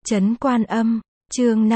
Trấn Quan Âm, chương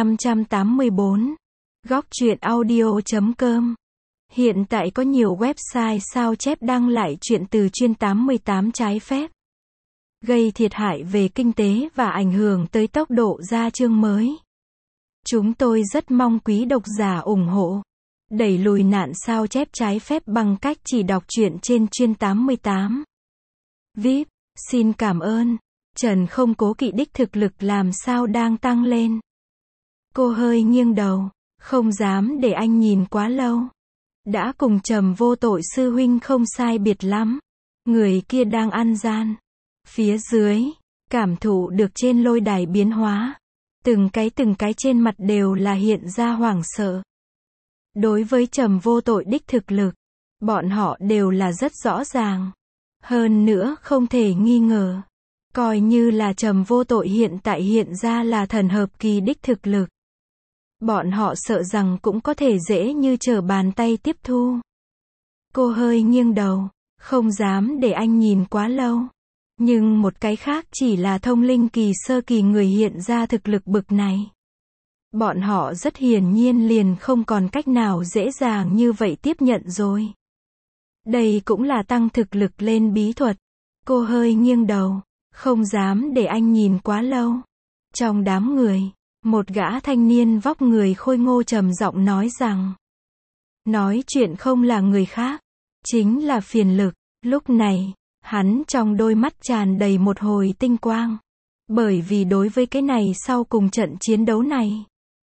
584. Góc truyện audio.com. Hiện tại có nhiều website sao chép đăng lại truyện từ chuyên 88 trái phép, gây thiệt hại về kinh tế và ảnh hưởng tới tốc độ ra chương mới. Chúng tôi rất mong quý độc giả ủng hộ, đẩy lùi nạn sao chép trái phép bằng cách chỉ đọc truyện trên chuyên 88. VIP, xin cảm ơn. Trần không cố kỵ đích thực lực làm sao đang tăng lên. Cô hơi nghiêng đầu, không dám để anh nhìn quá lâu. Đã cùng Trầm Vô Tội sư huynh không sai biệt lắm. Người kia đang ăn gian. Phía dưới, cảm thụ được trên lôi đài biến hóa. Từng cái trên mặt đều là hiện ra hoảng sợ. Đối với Trầm Vô Tội đích thực lực, bọn họ đều là rất rõ ràng. Hơn nữa không thể nghi ngờ. Coi như là Trầm Vô Tội hiện tại hiện ra là thần hợp kỳ đích thực lực. Bọn họ sợ rằng cũng có thể dễ như trở bàn tay tiếp thu. Cô hơi nghiêng đầu, không dám để anh nhìn quá lâu. Nhưng một cái khác chỉ là thông linh kỳ sơ kỳ người hiện ra thực lực bực này. Bọn họ rất hiển nhiên liền không còn cách nào dễ dàng như vậy tiếp nhận rồi. Đây cũng là tăng thực lực lên bí thuật. Cô hơi nghiêng đầu, không dám để anh nhìn quá lâu. Trong đám người, một gã thanh niên vóc người khôi ngô trầm giọng nói rằng, nói chuyện không là người khác, chính là Phiền Lực. Lúc này, hắn trong đôi mắt tràn đầy một hồi tinh quang. Bởi vì đối với cái này sau cùng trận chiến đấu này,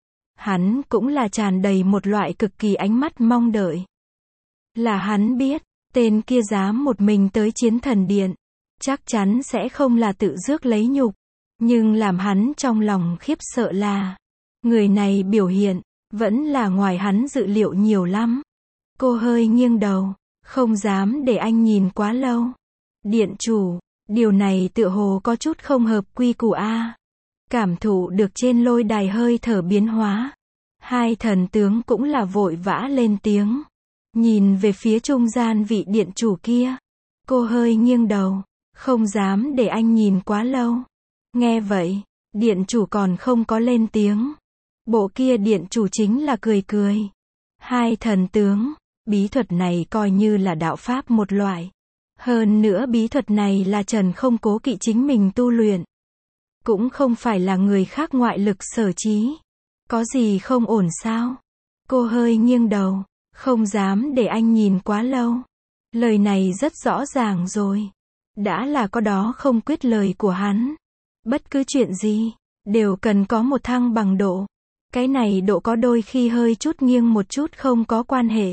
hắn cũng là tràn đầy một loại cực kỳ ánh mắt mong đợi. Là hắn biết, tên kia dám một mình tới Chiến Thần Điện, chắc chắn sẽ không là tự rước lấy nhục. Nhưng làm hắn trong lòng khiếp sợ là, người này biểu hiện, vẫn là ngoài hắn dự liệu nhiều lắm. Cô hơi nghiêng đầu, không dám để anh nhìn quá lâu. Điện chủ, điều này tựa hồ có chút không hợp quy củ a. Cảm thụ được trên lôi đài hơi thở biến hóa. Hai thần tướng cũng là vội vã lên tiếng. Nhìn về phía trung gian vị điện chủ kia. Cô hơi nghiêng đầu, không dám để anh nhìn quá lâu. Nghe vậy, điện chủ còn không có lên tiếng. Bộ kia điện chủ chính là cười cười. Hai thần tướng, bí thuật này coi như là đạo pháp một loại. Hơn nữa bí thuật này là Trần không cố kỵ chính mình tu luyện. Cũng không phải là người khác ngoại lực sở trí. Có gì không ổn sao? Cô hơi nghiêng đầu, không dám để anh nhìn quá lâu. Lời này rất rõ ràng rồi. Đã là có đó không quyết lời của hắn. Bất cứ chuyện gì, đều cần có một thăng bằng độ. Cái này độ có đôi khi hơi chút nghiêng một chút không có quan hệ.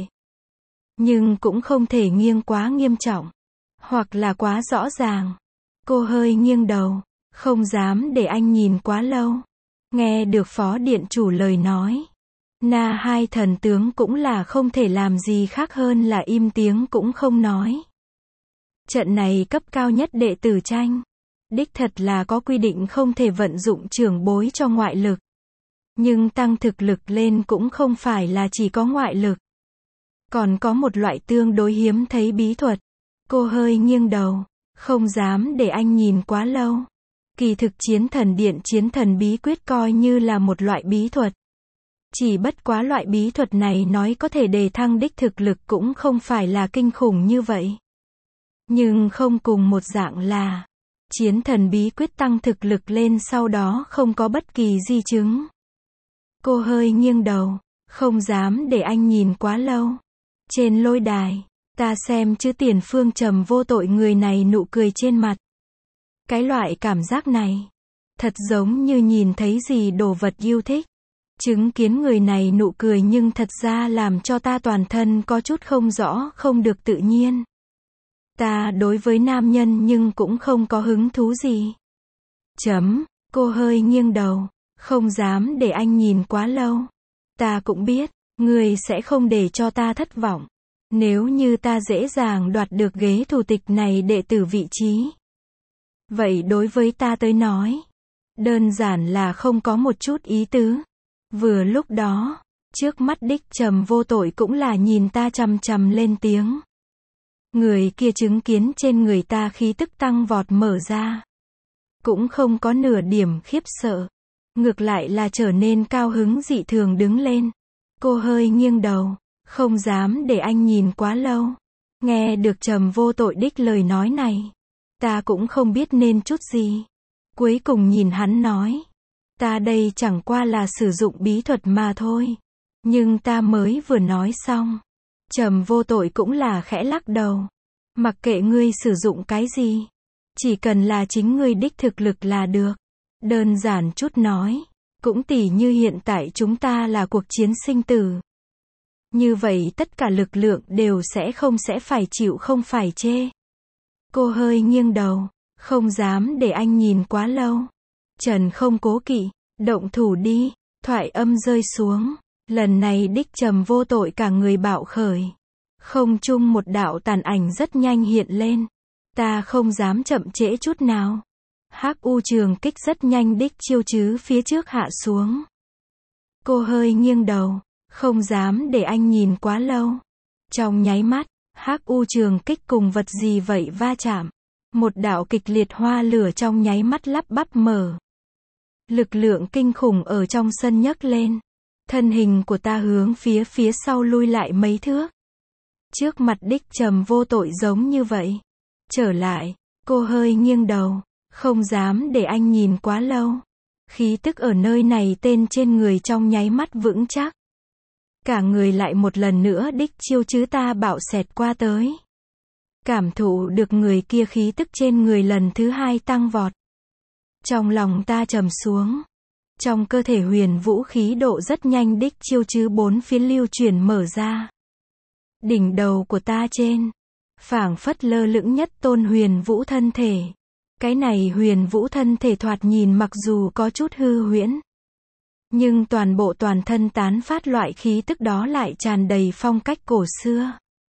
Nhưng cũng không thể nghiêng quá nghiêm trọng. Hoặc là quá rõ ràng. Cô hơi nghiêng đầu, không dám để anh nhìn quá lâu. Nghe được phó điện chủ lời nói. Hai thần tướng cũng là không thể làm gì khác hơn là im tiếng cũng không nói. Trận này cấp cao nhất đệ tử tranh. Đích thật là có quy định không thể vận dụng trưởng bối cho ngoại lực. Nhưng tăng thực lực lên cũng không phải là chỉ có ngoại lực. Còn có một loại tương đối hiếm thấy bí thuật. Cô hơi nghiêng đầu, không dám để anh nhìn quá lâu. Kỳ thực Chiến Thần Điện Chiến Thần Bí Quyết coi như là một loại bí thuật. Chỉ bất quá loại bí thuật này nói có thể đề thăng đích thực lực cũng không phải là kinh khủng như vậy. Nhưng không cùng một dạng là Chiến Thần Bí Quyết tăng thực lực lên sau đó không có bất kỳ di chứng. Cô hơi nghiêng đầu, không dám để anh nhìn quá lâu. Trên lôi đài, ta xem chữ Tiền Phương Trầm Vô Tội người này nụ cười trên mặt. Cái loại cảm giác này, thật giống như nhìn thấy gì đồ vật yêu thích. Chứng kiến người này nụ cười nhưng thật ra làm cho ta toàn thân có chút không rõ không được tự nhiên. Ta đối với nam nhân nhưng cũng không có hứng thú gì. Cô hơi nghiêng đầu, không dám để anh nhìn quá lâu. Ta cũng biết, người sẽ không để cho ta thất vọng. Nếu như ta dễ dàng đoạt được ghế thủ tịch này đệ tử vị trí. Vậy đối với ta tới nói, đơn giản là không có một chút ý tứ. Vừa lúc đó, trước mắt đích Trầm Vô Tội cũng là nhìn ta chằm chằm lên tiếng. Người kia chứng kiến trên người ta khí tức tăng vọt mở ra. Cũng không có nửa điểm khiếp sợ. ngược lại là trở nên cao hứng dị thường đứng lên. Cô hơi nghiêng đầu, không dám để anh nhìn quá lâu. Nghe được Trầm Vô Tội đích lời nói này, ta cũng không biết nên chút gì. Cuối cùng nhìn hắn nói, ta đây chẳng qua là sử dụng bí thuật mà thôi. Nhưng ta mới vừa nói xong, Trầm Vô Tội cũng là khẽ lắc đầu. Mặc kệ ngươi sử dụng cái gì, chỉ cần là chính ngươi đích thực lực là được. Đơn giản chút nói, cũng tỉ như hiện tại chúng ta là cuộc chiến sinh tử. Như vậy tất cả lực lượng đều sẽ phải chịu không phải chê. Cô hơi nghiêng đầu, không dám để anh nhìn quá lâu. Trần không cố kỵ, động thủ đi. Thoại âm rơi xuống, lần này đích Trầm Vô Tội cả người bạo khởi. Không chung một đạo tàn ảnh rất nhanh hiện lên. Ta không dám chậm trễ chút nào. Hắc U trường kích rất nhanh đích chiêu chứ phía trước hạ xuống. Cô hơi nghiêng đầu, không dám để anh nhìn quá lâu. Trong nháy mắt, Hắc U trường kích cùng vật gì vậy va chạm. Một đạo kịch liệt hoa lửa trong nháy mắt lắp bắp mở. Lực lượng kinh khủng ở trong sân nhấc lên. Thân hình của ta hướng phía sau lui lại mấy thước. Trước mặt đích Trầm Vô Tội giống như vậy. Trở lại, cô hơi nghiêng đầu, không dám để anh nhìn quá lâu. Khí tức ở nơi này tên trên người trong nháy mắt vững chắc. Cả người lại một lần nữa đích chiêu chứ ta bạo xẹt qua tới. Cảm thụ được người kia khí tức trên người lần thứ hai tăng vọt. Trong lòng ta trầm xuống. Trong cơ thể huyền vũ khí độ rất nhanh đích chiêu chứ bốn phía lưu chuyển mở ra. Đỉnh đầu của ta trên, phảng phất lơ lửng nhất tôn huyền vũ thân thể. Cái này huyền vũ thân thể thoạt nhìn mặc dù có chút hư huyễn, nhưng toàn bộ toàn thân tán phát loại khí tức đó lại tràn đầy phong cách cổ xưa.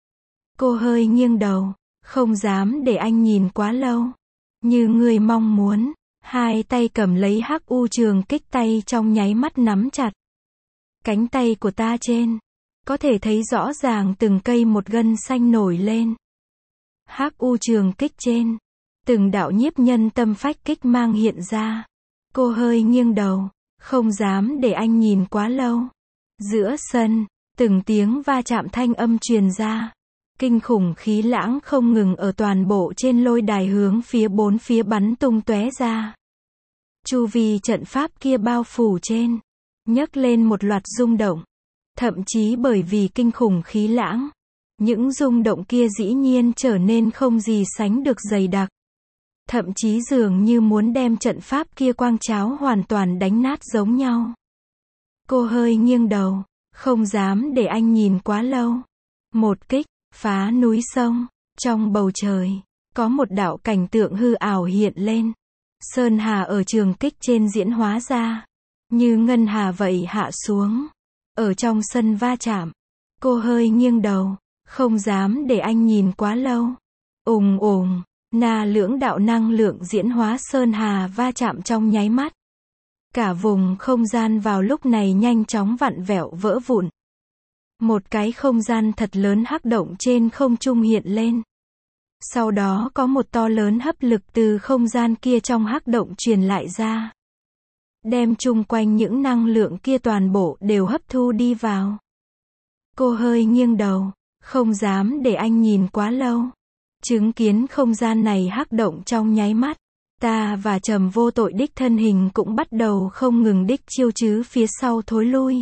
Cô hơi nghiêng đầu, không dám để anh nhìn quá lâu. Như người mong muốn, hai tay cầm lấy Hắc U trường kích, tay trong nháy mắt nắm chặt. Cánh tay của ta trên, có thể thấy rõ ràng từng cây một gân xanh nổi lên. Hắc U trường kích trên, từng đạo nhiếp nhân tâm phách kích mang hiện ra. Cô hơi nghiêng đầu, không dám để anh nhìn quá lâu. Giữa sân, từng tiếng va chạm thanh âm truyền ra. Kinh khủng khí lãng không ngừng ở toàn bộ trên lôi đài hướng phía bốn phía bắn tung tóe ra. Chu vi trận pháp kia bao phủ trên, nhấc lên một loạt rung động. Thậm chí bởi vì kinh khủng khí lãng, những rung động kia dĩ nhiên trở nên không gì sánh được dày đặc. Thậm chí dường như muốn đem trận pháp kia quang cháo hoàn toàn đánh nát giống nhau. Cô hơi nghiêng đầu, không dám để anh nhìn quá lâu. Một kích, phá núi sông. Trong bầu trời, có một đạo cảnh tượng hư ảo hiện lên. Sơn hà ở trường kích trên diễn hóa ra. Như ngân hà vậy hạ xuống. Ở trong sân va chạm. Cô hơi nghiêng đầu, không dám để anh nhìn quá lâu. Ùng ùng. Na lưỡng đạo năng lượng diễn hóa sơn hà va chạm trong nháy mắt. Cả vùng không gian vào lúc này nhanh chóng vặn vẹo vỡ vụn. Một cái không gian thật lớn hắc động trên không trung hiện lên. Sau đó có một to lớn hấp lực từ không gian kia trong hắc động truyền lại ra. Đem chung quanh những năng lượng kia toàn bộ đều hấp thu đi vào. Cô hơi nghiêng đầu, không dám để anh nhìn quá lâu. Chứng kiến không gian này hắc động trong nháy mắt, ta và Trầm Vô Tội đích thân hình cũng bắt đầu không ngừng đích chiêu chứ phía sau thối lui.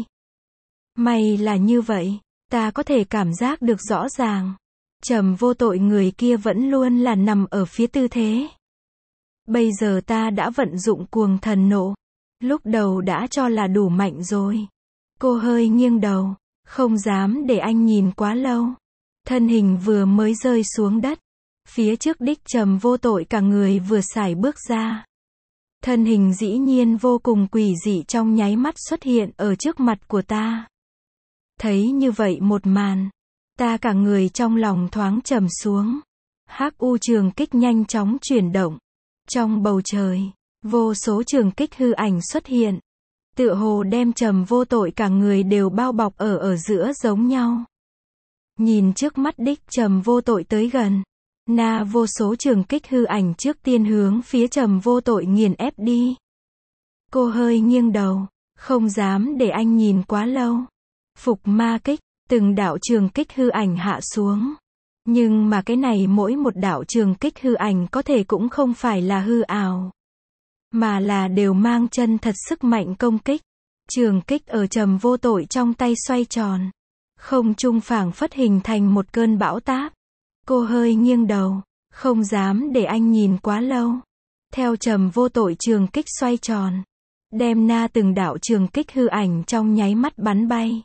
May là như vậy, ta có thể cảm giác được rõ ràng. Trầm Vô Tội người kia vẫn luôn là nằm ở phía tư thế. Bây giờ ta đã vận dụng cuồng thần nộ. Lúc đầu đã cho là đủ mạnh rồi. Cô hơi nghiêng đầu, không dám để anh nhìn quá lâu. Thân hình vừa mới rơi xuống đất. Phía trước đích Trầm Vô Tội cả người vừa sải bước ra. Thân hình dĩ nhiên vô cùng quỷ dị trong nháy mắt xuất hiện ở trước mặt của ta. Thấy như vậy một màn, ta cả người trong lòng thoáng trầm xuống. Hắc U trường kích nhanh chóng chuyển động. Trong bầu trời, vô số trường kích hư ảnh xuất hiện. Tựa hồ đem Trầm Vô Tội cả người đều bao bọc ở giữa giống nhau. Nhìn trước mắt đích Trầm Vô Tội tới gần. Na vô số trường kích hư ảnh trước tiên hướng phía Trầm Vô Tội nghiền ép đi. Cô hơi nghiêng đầu, không dám để anh nhìn quá lâu. Phục ma kích, từng đạo trường kích hư ảnh hạ xuống. Nhưng mà cái này mỗi một đạo trường kích hư ảnh có thể cũng không phải là hư ảo, mà là đều mang chân thật sức mạnh công kích. Trường kích ở Trầm Vô Tội trong tay xoay tròn. Không trung phảng phất hình thành một cơn bão táp. Cô hơi nghiêng đầu, không dám để anh nhìn quá lâu. Theo Trầm Vô Tội trường kích xoay tròn, đem từng đạo trường kích hư ảnh trong nháy mắt bắn bay.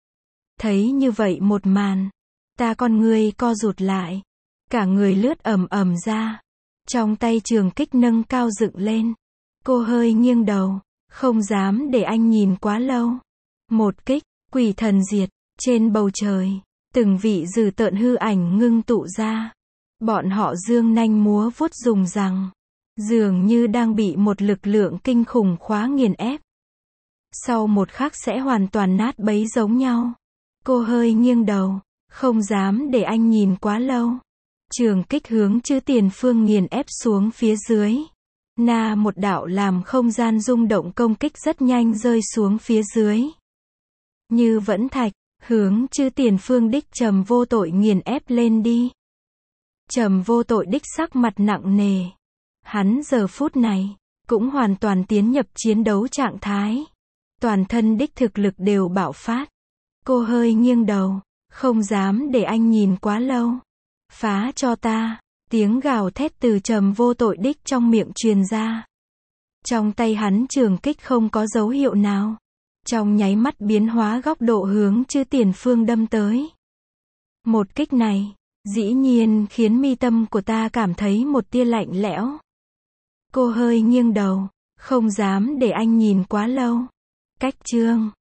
Thấy như vậy một màn, con người co rụt lại, cả người lướt ầm ầm ra. Trong tay trường kích nâng cao dựng lên. Cô hơi nghiêng đầu, không dám để anh nhìn quá lâu. Một kích, quỷ thần diệt, trên bầu trời, từng vị dữ tợn hư ảnh ngưng tụ ra. Bọn họ dương nanh múa vuốt dùng rằng, dường như đang bị một lực lượng kinh khủng khóa nghiền ép. Sau một khắc sẽ hoàn toàn nát bấy giống nhau. Cô hơi nghiêng đầu, không dám để anh nhìn quá lâu. Trường kích hướng Chư Tiền Phương nghiền ép xuống phía dưới. Một đạo làm không gian rung động công kích rất nhanh rơi xuống phía dưới. Như vẫn thạch, hướng Chư Tiền Phương đích Trầm Vô Tội nghiền ép lên đi. Trầm Vô Tội đích sắc mặt nặng nề. Hắn giờ phút này, cũng hoàn toàn tiến nhập chiến đấu trạng thái. Toàn thân đích thực lực đều bạo phát. Cô hơi nghiêng đầu, không dám để anh nhìn quá lâu. Phá cho ta, tiếng gào thét từ Trầm Vô Tội đích trong miệng truyền ra. Trong tay hắn trường kích không có dấu hiệu nào. Trong nháy mắt biến hóa góc độ hướng Chư Tiền Phương đâm tới. Một kích này, dĩ nhiên khiến mi tâm của ta cảm thấy một tia lạnh lẽo. Cô hơi nghiêng đầu, không dám để anh nhìn quá lâu. Cách chương